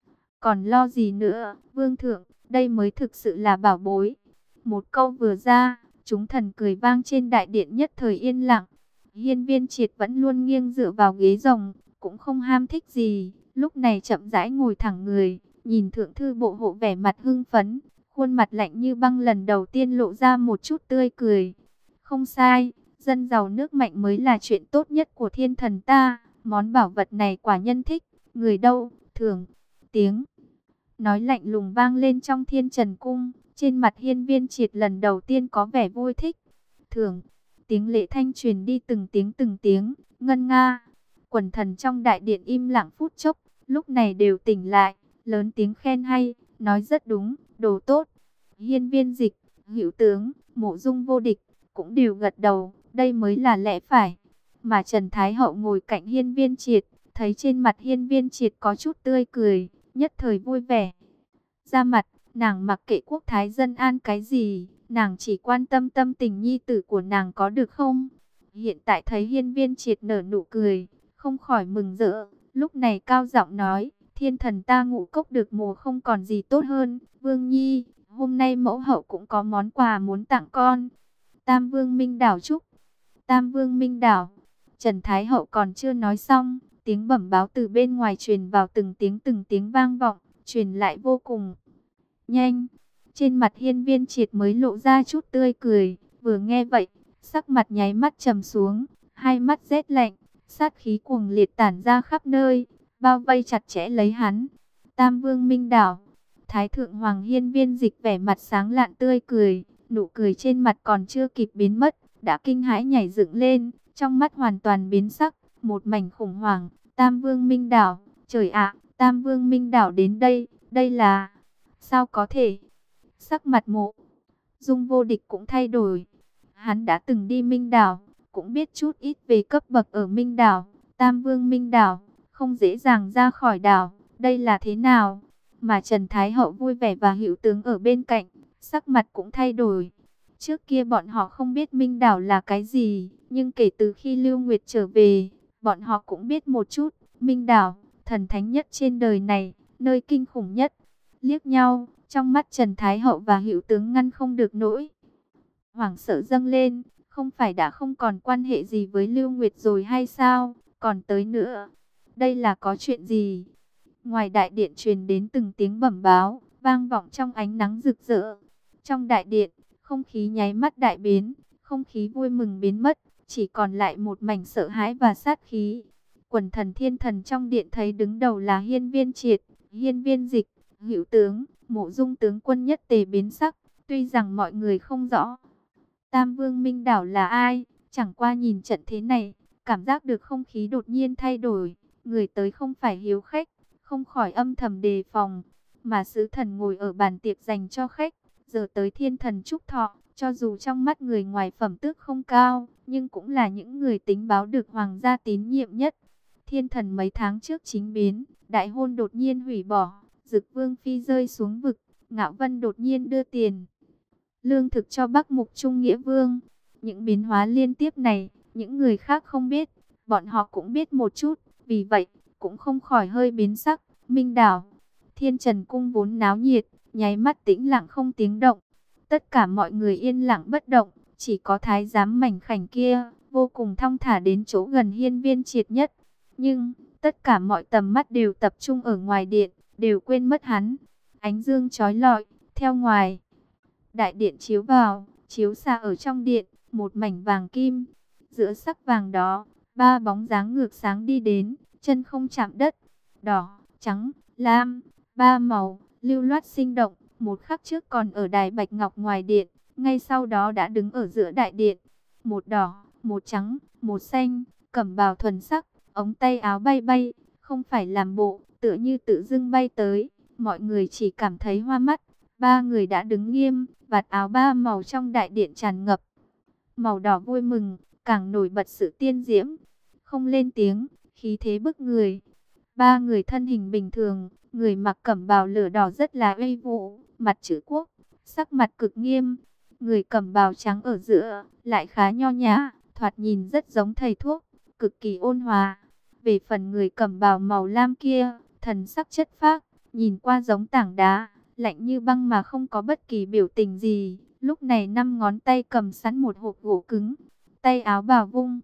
còn lo gì nữa, vương thượng, đây mới thực sự là bảo bối. Một câu vừa ra, chúng thần cười vang trên đại điện nhất thời yên lặng. Hiên Viên Triệt vẫn luôn nghiêng dựa vào ghế rồng, cũng không ham thích gì, lúc này chậm rãi ngồi thẳng người, nhìn thượng thư bộ Hộ vẻ mặt hưng phấn, khuôn mặt lạnh như băng lần đầu tiên lộ ra một chút tươi cười. Không sai, dân giàu nước mạnh mới là chuyện tốt nhất của Thiên Thần ta, món bảo vật này quả nhân thích, người đâu, thưởng. Tiếng nói lạnh lùng vang lên trong Thiên Trần cung, trên mặt Hiên Viên Triệt lần đầu tiên có vẻ vui thích. Thưởng, tiếng lệ thanh truyền đi từng tiếng, ngân nga. Quần thần trong đại điện im lặng phút chốc, lúc này đều tỉnh lại, lớn tiếng khen hay, nói rất đúng, đồ tốt. Hiên Viên Dịch, Hữu Tướng, Mộ Dung Vô Địch cũng đều gật đầu, đây mới là lẽ phải. Mà Trần Thái Hậu ngồi cạnh Hiên Viên Triệt, thấy trên mặt Hiên Viên Triệt có chút tươi cười, nhất thời vui vẻ. Ra mặt, nàng mặc kệ quốc thái dân an cái gì, nàng chỉ quan tâm tâm tình nhi tử của nàng có được không. Hiện tại thấy Hiên Viên Triệt nở nụ cười, không khỏi mừng rỡ, lúc này cao giọng nói, thiên thần ta Ngũ Cốc được mùa không còn gì tốt hơn, Vương Nhi, hôm nay mẫu hậu cũng có món quà muốn tặng con. Tam Vương Minh Đảo chúc. Tam Vương Minh Đảo. Trần Thái Hậu còn chưa nói xong, tiếng bẩm báo từ bên ngoài truyền vào từng tiếng vang vọng, truyền lại vô cùng nhanh. Trên mặt Hiên Viên Triệt mới lộ ra chút tươi cười, vừa nghe vậy, sắc mặt nháy mắt trầm xuống, hai mắt rét lạnh, sát khí cuồng liệt tản ra khắp nơi, bao vây chặt chẽ lấy hắn. Tam Vương Minh Đảo. Thái thượng hoàng Hiên Viên Dịch vẻ mặt sáng lạn tươi cười, nụ cười trên mặt còn chưa kịp biến mất, đã kinh hãi nhảy dựng lên, trong mắt hoàn toàn biến sắc, một mảnh khủng hoảng. Tam Vương Minh Đảo, trời ạ, Tam Vương Minh Đảo đến đây, đây là... Sao có thể? Sắc mặt Mộ Dung Vô Địch cũng thay đổi. Hắn đã từng đi Minh Đảo, cũng biết chút ít về cấp bậc ở Minh Đảo. Tam Vương Minh Đảo, không dễ dàng ra khỏi đảo, đây là thế nào? Mà Trần Thái Hậu vui vẻ và Hữu Tướng ở bên cạnh, sắc mặt cũng thay đổi. Trước kia bọn họ không biết Minh Đảo là cái gì, nhưng kể từ khi Lưu Nguyệt trở về, bọn họ cũng biết một chút. Minh Đảo, thần thánh nhất trên đời này, nơi kinh khủng nhất. Liếc nhau, trong mắt Trần Thái Hậu và Hữu Tướng ngăn không được nỗi hoảng sợ dâng lên. Không phải đã không còn quan hệ gì với Lưu Nguyệt rồi hay sao? Còn tới nữa, đây là có chuyện gì? Ngoài đại điện truyền đến từng tiếng bẩm báo, vang vọng trong ánh nắng rực rỡ. Trong đại điện, không khí nháy mắt đại biến, không khí vui mừng biến mất, chỉ còn lại một mảnh sợ hãi và sát khí. Quần thần thiên thần trong điện thấy đứng đầu là Hiên Viên Triệt, Hiên Viên Dịch, Hữu Tướng, Mộ Dung tướng quân nhất tề biến sắc. Tuy rằng mọi người không rõ Tam Vương Minh Đảo là ai, chẳng qua nhìn trận thế này, cảm giác được không khí đột nhiên thay đổi. Người tới không phải hiếu khách, không khỏi âm thầm đề phòng, mà sứ thần ngồi ở bàn tiệc dành cho khách, giờ tới thiên thần chúc thọ, cho dù trong mắt người ngoài phẩm tước không cao, nhưng cũng là những người tính báo được hoàng gia tín nhiệm nhất. Thiên thần mấy tháng trước chính biến, đại hôn đột nhiên hủy bỏ, Dực Vương phi rơi xuống vực, Ngạo Vân đột nhiên đưa tiền lương thực cho Bắc Mục Trung Nghĩa Vương. Những biến hóa liên tiếp này, những người khác không biết, bọn họ cũng biết một chút, vì vậy cũng không khỏi hơi biến sắc. Minh Đảo, Thiên Trần cung vốn náo nhiệt, nháy mắt tĩnh lặng không tiếng động. Tất cả mọi người yên lặng bất động, chỉ có thái giám mảnh khảnh kia, vô cùng thong thả đến chỗ gần Hiên Viên Triệt nhất. Nhưng, tất cả mọi tầm mắt đều tập trung ở ngoài điện, đều quên mất hắn. Ánh dương chói lọi, theo ngoài đại điện chiếu vào, chiếu xa ở trong điện, một mảnh vàng kim. Giữa sắc vàng đó, ba bóng dáng ngược sáng đi đến, chân không chạm đất. Đỏ, trắng, lam, ba màu, lưu loát sinh động. Một khắc trước còn ở đài bạch ngọc ngoài điện, ngay sau đó đã đứng ở giữa đại điện. Một đỏ, một trắng, một xanh, cẩm bào thuần sắc, ống tay áo bay bay, không phải làm bộ, tựa như tự dưng bay tới. Mọi người chỉ cảm thấy hoa mắt. Ba người đã đứng nghiêm, vạt áo ba màu trong đại điện tràn ngập màu đỏ vui mừng, càng nổi bật sự tiên diễm. Không lên tiếng, khí thế bức người. Ba người thân hình bình thường, người mặc cẩm bào lửa đỏ rất là uy vũ, mặt chữ quốc, sắc mặt cực nghiêm. Người cẩm bào trắng ở giữa, lại khá nho nhã, thoạt nhìn rất giống thầy thuốc, cực kỳ ôn hòa. Về phần người cẩm bào màu lam kia, thần sắc chất phác, nhìn qua giống tảng đá, lạnh như băng mà không có bất kỳ biểu tình gì. Lúc này năm ngón tay cầm sẵn một hộp gỗ cứng, tay áo bào vung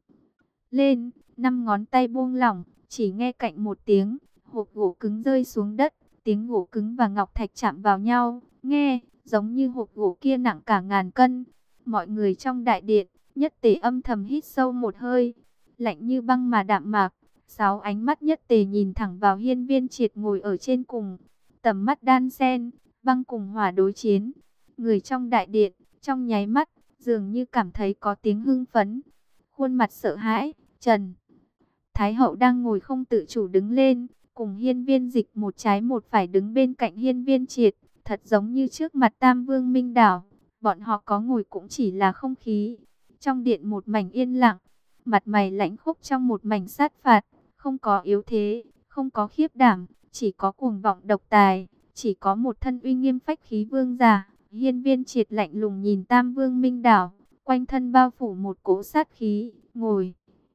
lên, năm ngón tay buông lỏng, chỉ nghe cạnh một tiếng, hộp gỗ cứng rơi xuống đất, tiếng gỗ cứng và ngọc thạch chạm vào nhau, nghe giống như hộp gỗ kia nặng cả ngàn cân. Mọi người trong đại điện nhất tề âm thầm hít sâu một hơi, lạnh như băng mà đạm mạc. Sáu ánh mắt nhất tề nhìn thẳng vào Hiên Viên Triệt ngồi ở trên cùng, tầm mắt đan sen, băng cùng hỏa đối chiến. Người trong đại điện, trong nháy mắt, dường như cảm thấy có tiếng hưng phấn. Khuôn mặt sợ hãi, Trần Thái Hậu đang ngồi không tự chủ đứng lên, cùng Hiên Viên Dịch một trái một phải đứng bên cạnh Hiên Viên Triệt, thật giống như trước mặt Tam Vương Minh Đảo. Bọn họ có ngồi cũng chỉ là không khí. Trong điện một mảnh yên lặng, mặt mày lãnh khốc trong một mảnh sát phạt, không có yếu thế, không có khiếp đảm, chỉ có cuồng vọng độc tài, chỉ có một thân uy nghiêm phách khí vương giả. Hiên Viên Triệt lạnh lùng nhìn Tam Vương Minh Đảo, quanh thân bao phủ một cỗ sát khí, ngồi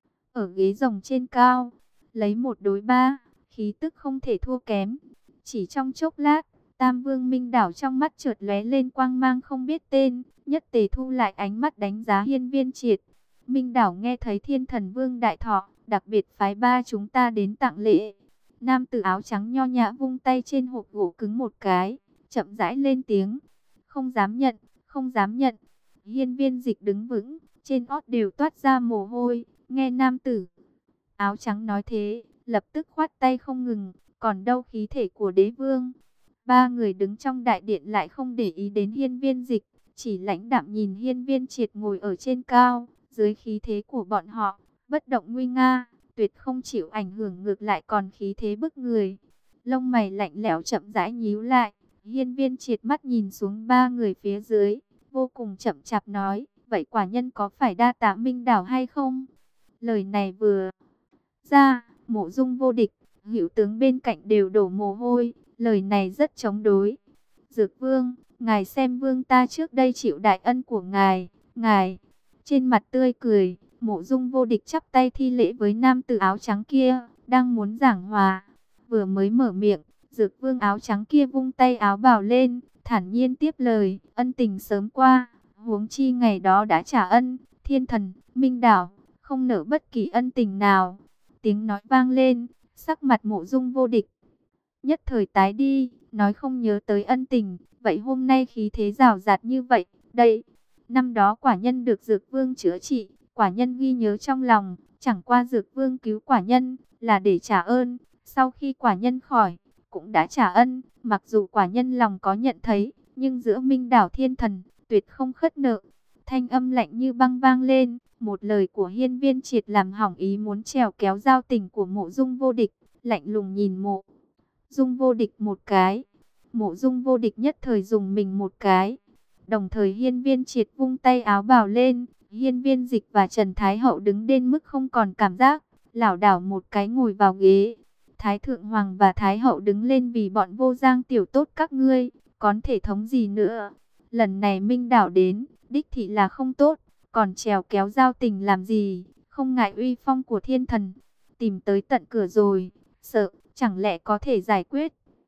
ở ghế rồng trên cao, lấy một đối ba, khí tức không thể thua kém. Chỉ trong chốc lát, Tam Vương Minh Đảo trong mắt chợt lóe lên quang mang không biết tên, nhất tề thu lại ánh mắt đánh giá Hiên Viên Triệt. Minh Đảo nghe thấy Thiên Thần Vương đại thọ, đặc biệt phái ba chúng ta đến tặng lễ. Nam tử áo trắng nho nhã vung tay trên hộp gỗ cứng một cái, chậm rãi lên tiếng. Không dám nhận, không dám nhận. Hiên Viên Dịch đứng vững, trên ót đều toát ra mồ hôi, nghe nam tử áo trắng nói thế, lập tức khoát tay không ngừng, còn đâu khí thể của đế vương. Ba người đứng trong đại điện lại không để ý đến Hiên Viên Dịch, chỉ lãnh đạm nhìn Hiên Viên Triệt ngồi ở trên cao, dưới khí thế của bọn họ, bất động nguy nga, tuyệt không chịu ảnh hưởng, ngược lại còn khí thế bức người. Lông mày lạnh lẽo chậm rãi nhíu lại, Hiên Viên Triệt mắt nhìn xuống ba người phía dưới, vô cùng chậm chạp nói, vậy quả nhân có phải đa tạ Minh Đảo hay không? Lời này vừa ra, Mộ Dung Vô Địch, hữu tướng bên cạnh đều đổ mồ hôi, lời này rất chống đối. Dược Vương, ngài xem vương ta trước đây chịu đại ân của ngài. Trên mặt tươi cười, Mộ Dung Vô Địch chắp tay thi lễ với nam tử áo trắng kia, đang muốn giảng hòa. Vừa mới mở miệng, Dược Vương áo trắng kia vung tay áo bào lên, thản nhiên tiếp lời, ân tình sớm qua, huống chi ngày đó đã trả ân, Thiên Thần, Minh Đảo, không nợ bất kỳ ân tình nào. Tiếng nói vang lên, sắc mặt Mộ Dung Vô Địch nhất thời tái đi, nói không nhớ tới ân tình, vậy hôm nay khí thế rào rạt như vậy, đây, năm đó quả nhân được Dược Vương chữa trị, quả nhân ghi nhớ trong lòng, chẳng qua Dược Vương cứu quả nhân, là để trả ơn, sau khi quả nhân khỏi, cũng đã trả ân, mặc dù quả nhân lòng có nhận thấy, nhưng giữa Minh Đảo Thiên Thần, tuyệt không khất nợ. Thanh âm lạnh như băng vang lên, một lời của Hiên Viên Triệt làm hỏng ý muốn trèo kéo giao tình của Mộ Dung Vô Địch, lạnh lùng nhìn Mộ Dung Vô Địch một cái. Mộ Dung Vô Địch nhất thời dùng mình một cái. Đồng thời Hiên Viên Triệt vung tay áo bào lên, Hiên Viên Dịch và Trần Thái Hậu đứng đến mức không còn cảm giác, lảo đảo một cái ngồi vào ghế. Thái Thượng Hoàng và Thái Hậu đứng lên vì bọn vô giang tiểu tốt các ngươi, còn thể thống gì nữa. Lần này Minh Đảo đến, đích thị là không tốt, còn trèo kéo giao tình làm gì, không ngại uy phong của Thiên Thần. Tìm tới tận cửa rồi, sợ, chẳng lẽ có thể giải quyết?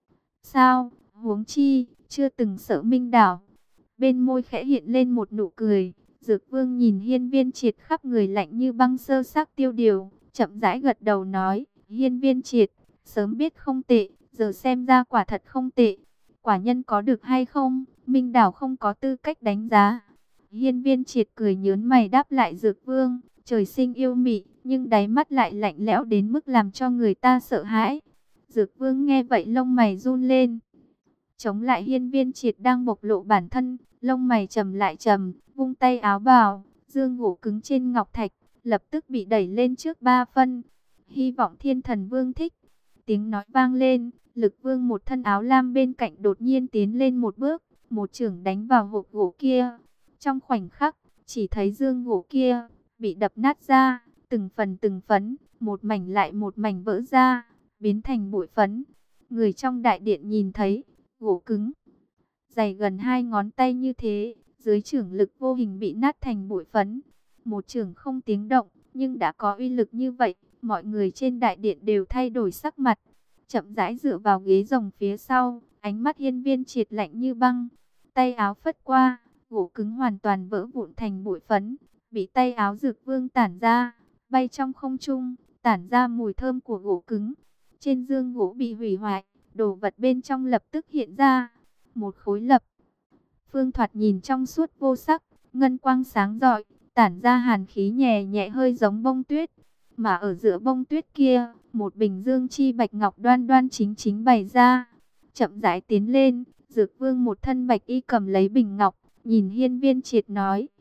Sao, huống chi, chưa từng sợ Minh Đảo. Bên môi khẽ hiện lên một nụ cười, Dược Vương nhìn Hiên Viên Triệt khắp người lạnh như băng sơ xác tiêu điều, chậm rãi gật đầu nói, Hiên Viên Triệt, sớm biết không tệ, giờ xem ra quả thật không tệ. Quả nhân có được hay không, Minh Đảo không có tư cách đánh giá. Hiên Viên Triệt cười nhớn mày đáp lại Dược Vương, trời sinh yêu mị, nhưng đáy mắt lại lạnh lẽo đến mức làm cho người ta sợ hãi. Dược Vương nghe vậy lông mày run lên. Chống lại Hiên Viên Triệt đang bộc lộ bản thân, lông mày trầm lại trầm, vung tay áo bào, dương gỗ cứng trên ngọc thạch, lập tức bị đẩy lên trước 3 phân. Hy vọng Thiên Thần Vương thích. Tiếng nói vang lên, Lực Vương một thân áo lam bên cạnh đột nhiên tiến lên một bước, một chưởng đánh vào hộp gỗ kia. Trong khoảnh khắc, chỉ thấy dương gỗ kia bị đập nát ra, từng phần từng phấn, một mảnh lại một mảnh vỡ ra, biến thành bụi phấn. Người trong đại điện nhìn thấy, gỗ cứng, dày gần 2 ngón tay như thế, dưới chưởng lực vô hình bị nát thành bụi phấn. Một chưởng không tiếng động, nhưng đã có uy lực như vậy, mọi người trên đại điện đều thay đổi sắc mặt. Chậm rãi dựa vào ghế rồng phía sau, ánh mắt Hiên Viên Triệt lạnh như băng. Tay áo phất qua, gỗ cứng hoàn toàn vỡ vụn thành bụi phấn, bị tay áo Dược Vương tản ra, bay trong không trung, tản ra mùi thơm của gỗ cứng. Trên dương gỗ bị hủy hoại, đồ vật bên trong lập tức hiện ra. Một khối lập phương thoạt nhìn trong suốt vô sắc, ngân quang sáng rọi, tản ra hàn khí nhẹ nhẹ hơi giống bông tuyết. Mà ở giữa bông tuyết kia, một bình dương chi bạch ngọc đoan đoan chính chính bày ra. Chậm rãi tiến lên, Dược Vương một thân bạch y cầm lấy bình ngọc, nhìn Hiên Viên Triệt nói,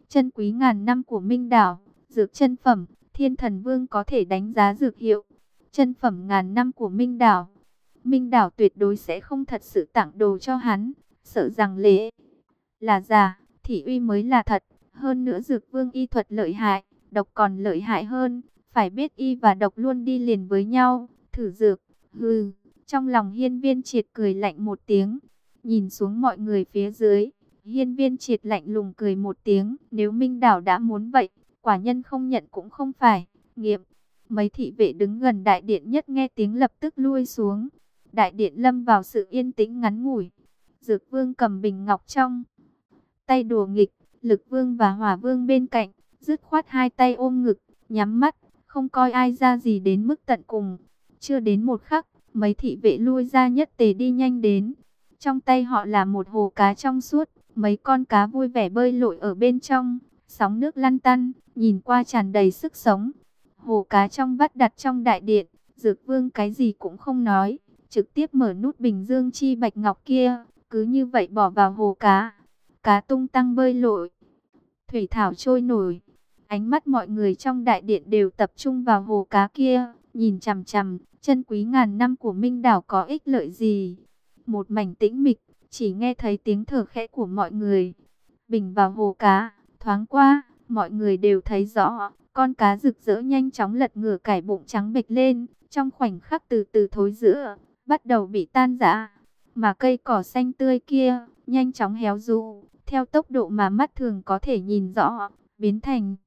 chân quý ngàn năm của Minh Đảo, dược chân phẩm, Thiên Thần Vương có thể đánh giá dược hiệu. Chân phẩm ngàn năm của Minh Đảo. Minh Đảo tuyệt đối sẽ không thật sự tặng đồ cho hắn, sợ rằng lễ là giả, thị uy mới là thật. Hơn nữa dược vương y thuật lợi hại, độc còn lợi hại hơn, phải biết y và độc luôn đi liền với nhau. Thử dược, hừ, trong lòng Hiên Viên Triệt cười lạnh một tiếng, nhìn xuống mọi người phía dưới. Hiên Viên Triệt lạnh lùng cười một tiếng, nếu Minh Đảo đã muốn vậy, quả nhân không nhận cũng không phải. Nghiệm, mấy thị vệ đứng gần đại điện nhất nghe tiếng lập tức lui xuống. Đại điện lâm vào sự yên tĩnh ngắn ngủi. Dược vương cầm bình ngọc trong tay đùa nghịch, Lực vương và Hỏa vương bên cạnh, dứt khoát hai tay ôm ngực, nhắm mắt, không coi ai ra gì đến mức tận cùng. Chưa đến một khắc, mấy thị vệ lui ra nhất tề đi nhanh đến. Trong tay họ là một hồ cá trong suốt, mấy con cá vui vẻ bơi lội ở bên trong, sóng nước lăn tăn, nhìn qua tràn đầy sức sống. Hồ cá trong vắt đặt trong đại điện, Dược vương cái gì cũng không nói, trực tiếp mở nút bình dương chi bạch ngọc kia, cứ như vậy bỏ vào hồ cá. Cá tung tăng bơi lội, thủy thảo trôi nổi. Ánh mắt mọi người trong đại điện đều tập trung vào hồ cá kia, nhìn chằm chằm, chân quý ngàn năm của Minh Đảo có ích lợi gì. Một mảnh tĩnh mịch, chỉ nghe thấy tiếng thở khẽ của mọi người. Bình vào hồ cá, thoáng qua, mọi người đều thấy rõ, con cá rực rỡ nhanh chóng lật ngửa cải bụng trắng bệch lên, trong khoảnh khắc từ từ thối rữa, bắt đầu bị tan rã. Mà cây cỏ xanh tươi kia, nhanh chóng héo rũ, theo tốc độ mà mắt thường có thể nhìn rõ, biến thành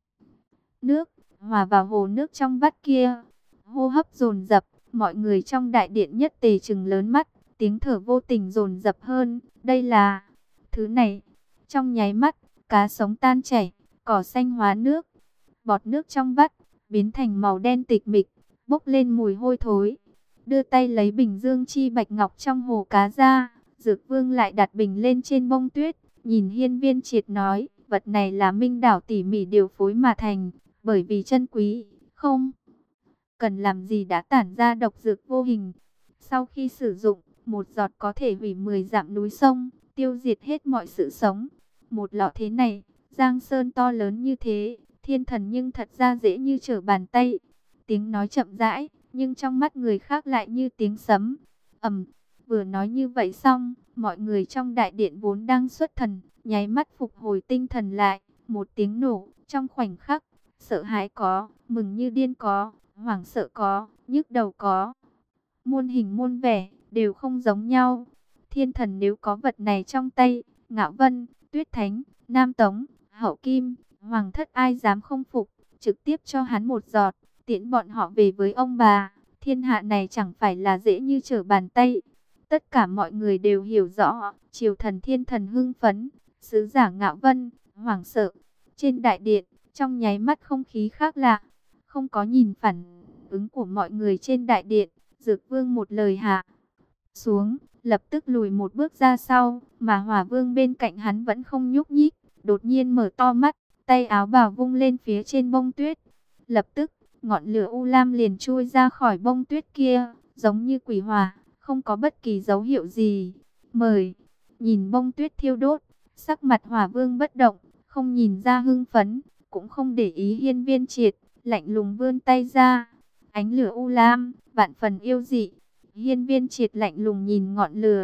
nước, hòa vào hồ nước trong vắt kia. Hô hấp dồn dập, mọi người trong đại điện nhất tề trừng lớn mắt, tiếng thở vô tình dồn dập hơn. Đây là thứ này. Trong nháy mắt, cá sống tan chảy, cỏ xanh hóa nước, bọt nước trong vắt biến thành màu đen tịch mịch, bốc lên mùi hôi thối. Đưa tay lấy bình dương chi bạch ngọc trong hồ cá ra, Dược vương lại đặt bình lên trên bông tuyết, nhìn Hiên Viên Triệt nói, vật này là Minh Đảo tỉ mỉ điều phối mà thành, bởi vì chân quý, không cần làm gì đã tản ra độc dược vô hình. Sau khi sử dụng, một giọt có thể hủy 10 dặm núi sông, tiêu diệt hết mọi sự sống. Một lọ thế này, Giang Sơn to lớn như thế, thiên thần nhưng thật ra dễ như trở bàn tay. Tiếng nói chậm rãi, nhưng trong mắt người khác lại như tiếng sấm. Vừa nói như vậy xong, mọi người trong đại điện vốn đang xuất thần, nháy mắt phục hồi tinh thần lại. Một tiếng nổ, trong khoảnh khắc, sợ hãi có, mừng như điên có, hoảng sợ có, nhức đầu có. Muôn hình muôn vẻ, đều không giống nhau. Thiên thần nếu có vật này trong tay, Ngạo Vân, Tuyết Thánh, Nam Tống, Hậu Kim, Hoàng thất ai dám không phục, trực tiếp cho hắn một giọt, tiễn bọn họ về với ông bà. Thiên hạ này chẳng phải là dễ như trở bàn tay. Tất cả mọi người đều hiểu rõ, triều thần thiên thần hưng phấn, sứ giả Ngạo Vân, hoảng sợ. Trên đại điện, trong nháy mắt không khí khác lạ, không có nhìn phản ứng của mọi người trên đại điện. Dược vương một lời hạ xuống, lập tức lùi một bước ra sau, mà Hỏa vương bên cạnh hắn vẫn không nhúc nhích, đột nhiên mở to mắt, tay áo bào vung lên phía trên bông tuyết. Lập tức, ngọn lửa u lam liền chui ra khỏi bông tuyết kia, giống như quỷ hỏa, không có bất kỳ dấu hiệu gì. Mời, nhìn bông tuyết thiêu đốt, sắc mặt Hỏa vương bất động, không nhìn ra hưng phấn, cũng không để ý Hiên Viên Triệt, lạnh lùng vươn tay ra. Ánh lửa u lam, vạn phần yêu dị. Hiên Viên Triệt lạnh lùng nhìn ngọn lửa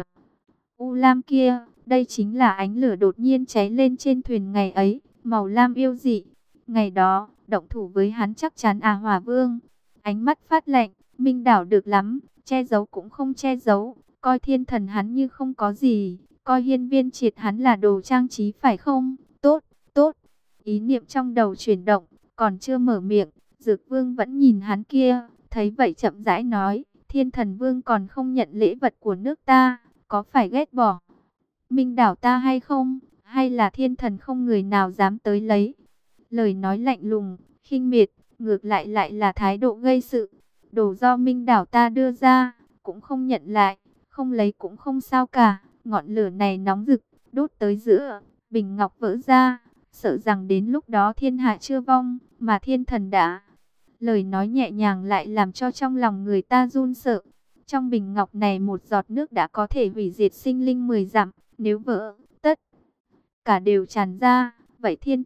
u lam kia, đây chính là ánh lửa đột nhiên cháy lên trên thuyền ngày ấy, màu lam yêu dị. Ngày đó, động thủ với hắn chắc chắn Hỏa vương. Ánh mắt phát lạnh, Minh Đảo được lắm, che giấu cũng không che giấu, coi thiên thần hắn như không có gì, coi Hiên Viên Triệt hắn là đồ trang trí phải không? Tốt, tốt. Ý niệm trong đầu chuyển động, còn chưa mở miệng, Dược vương vẫn nhìn hắn kia, thấy vậy chậm rãi nói, thiên thần vương còn không nhận lễ vật của nước ta, có phải ghét bỏ Minh Đảo ta hay không? Hay là thiên thần không người nào dám tới lấy? Lời nói lạnh lùng, khinh miệt, ngược lại lại là thái độ gây sự. Đồ do Minh Đảo ta đưa ra, cũng không nhận lại, không lấy cũng không sao cả. Ngọn lửa này nóng rực, đốt tới giữa, bình ngọc vỡ ra, sợ rằng đến lúc đó thiên hạ chưa vong, mà thiên thần đã. Lời nói nhẹ nhàng lại làm cho trong lòng người ta run sợ. Trong bình ngọc này một giọt nước đã có thể hủy diệt sinh linh 10 dặm, nếu vỡ, tất cả đều tràn ra. Vậy thiên thần,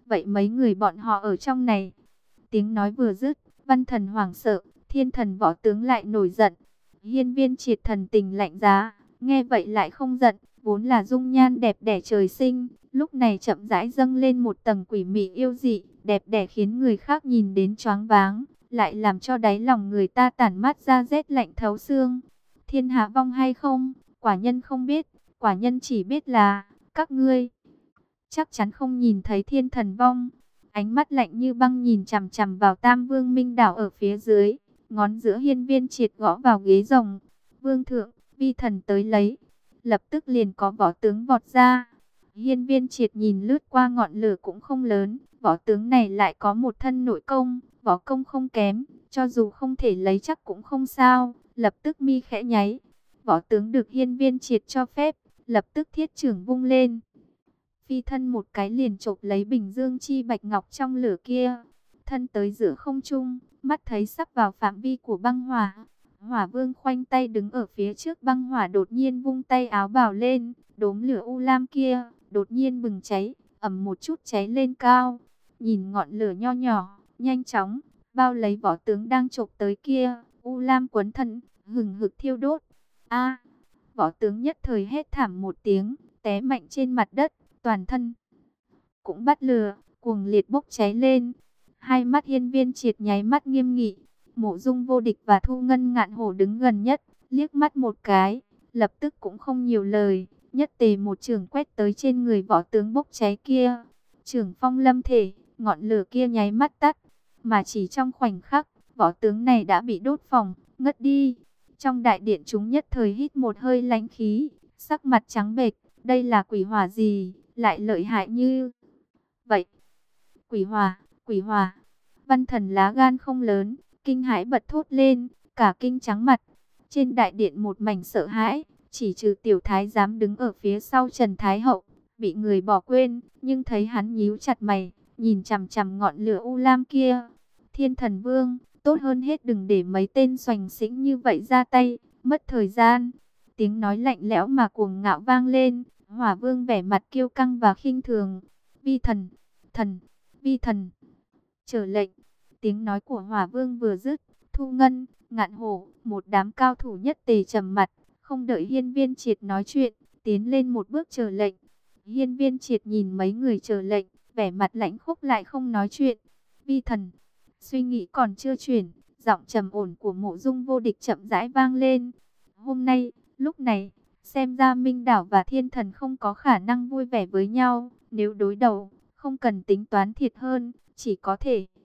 vậy mấy người bọn họ ở trong này. Tiếng nói vừa dứt, Văn Thần hoảng sợ, Thiên Thần võ tướng lại nổi giận. Hiên Viên Triệt thần tình lạnh giá, nghe vậy lại không giận, vốn là dung nhan đẹp đẽ trời sinh, lúc này chậm rãi dâng lên một tầng quỷ mị yêu dị, đẹp đẽ khiến người khác nhìn đến choáng váng, lại làm cho đáy lòng người ta tản mát ra rét lạnh thấu xương. Thiên hạ vong hay không, quả nhân không biết, quả nhân chỉ biết là các ngươi chắc chắn không nhìn thấy thiên thần vong. Ánh mắt lạnh như băng nhìn chằm chằm vào Tam Vương Minh Đảo ở phía dưới, ngón giữa Hiên Viên Triệt gõ vào ghế rồng. Vương thượng, vi thần tới lấy. Lập tức liền có võ tướng vọt ra. Hiên Viên Triệt nhìn lướt qua ngọn lửa cũng không lớn, võ tướng này lại có một thân nội công, võ công không kém, cho dù không thể lấy chắc cũng không sao. Lập tức mi khẽ nháy, võ tướng được Hiên Viên Triệt cho phép, lập tức thiết chưởng vung lên. Phi thân một cái liền chộp lấy bình dương chi bạch ngọc trong lửa kia, thân tới giữa không trung, mắt thấy sắp vào phạm vi của băng hỏa. Hỏa Vương khoanh tay đứng ở phía trước băng hỏa, đột nhiên vung tay áo bào lên, đốm lửa u lam kia đột nhiên bừng cháy, ầm một chút cháy lên cao. Nhìn ngọn lửa nho nhỏ, nhanh chóng bao lấy võ tướng đang chộp tới kia, u lam quấn thân, hừng hực thiêu đốt. A! Võ tướng nhất thời hét thảm một tiếng, té mạnh trên mặt đất, toàn thân cũng bắt lửa, cuồng liệt bốc cháy lên. Hai mắt Hiên Viên Triệt nháy mắt nghiêm nghị. Mộ Dung Vô Địch và Thu Ngân Ngạn Hổ đứng gần nhất, liếc mắt một cái, lập tức cũng không nhiều lời, nhất tề một chưởng quét tới trên người võ tướng bốc cháy kia. Chưởng phong lâm thể, ngọn lửa kia nháy mắt tắt, mà chỉ trong khoảnh khắc, võ tướng này đã bị đốt phỏng, ngất đi. Trong đại điện chúng nhất thời hít một hơi lãnh khí, sắc mặt trắng bệch, đây là quỷ hỏa gì, lại lợi hại như vậy? Quỷ hỏa, quỷ hỏa. Văn Thần lá gan không lớn, kinh hãi bật thốt lên, cả kinh trắng mặt. Trên đại điện một mảnh sợ hãi, chỉ trừ tiểu thái giám đứng ở phía sau Trần Thái Hậu, bị người bỏ quên, nhưng thấy hắn nhíu chặt mày, nhìn chằm chằm ngọn lửa u lam kia. Thiên Thần Vương, tốt hơn hết đừng để mấy tên xoành xĩnh như vậy ra tay, mất thời gian. Tiếng nói lạnh lẽo mà cuồng ngạo vang lên, Hỏa Vương vẻ mặt kiêu căng và khinh thường. Vi thần, vi thần, trở lệnh. Tiếng nói của Hỏa Vương vừa dứt, Thu Ngân, Ngạn Hổ, một đám cao thủ nhất tề trầm mặt, không đợi Hiên Viên Triệt nói chuyện, tiến lên một bước chờ lệnh. Hiên Viên Triệt nhìn mấy người chờ lệnh, vẻ mặt lãnh khốc lại không nói chuyện. Vi thần, suy nghĩ còn chưa chuyển, giọng trầm ổn của Mộ Dung Vô Địch chậm rãi vang lên. Hôm nay, lúc này, xem ra Minh Đảo và Thiên Thần không có khả năng vui vẻ với nhau. Nếu đối đầu, không cần tính toán thiệt hơn, chỉ có thể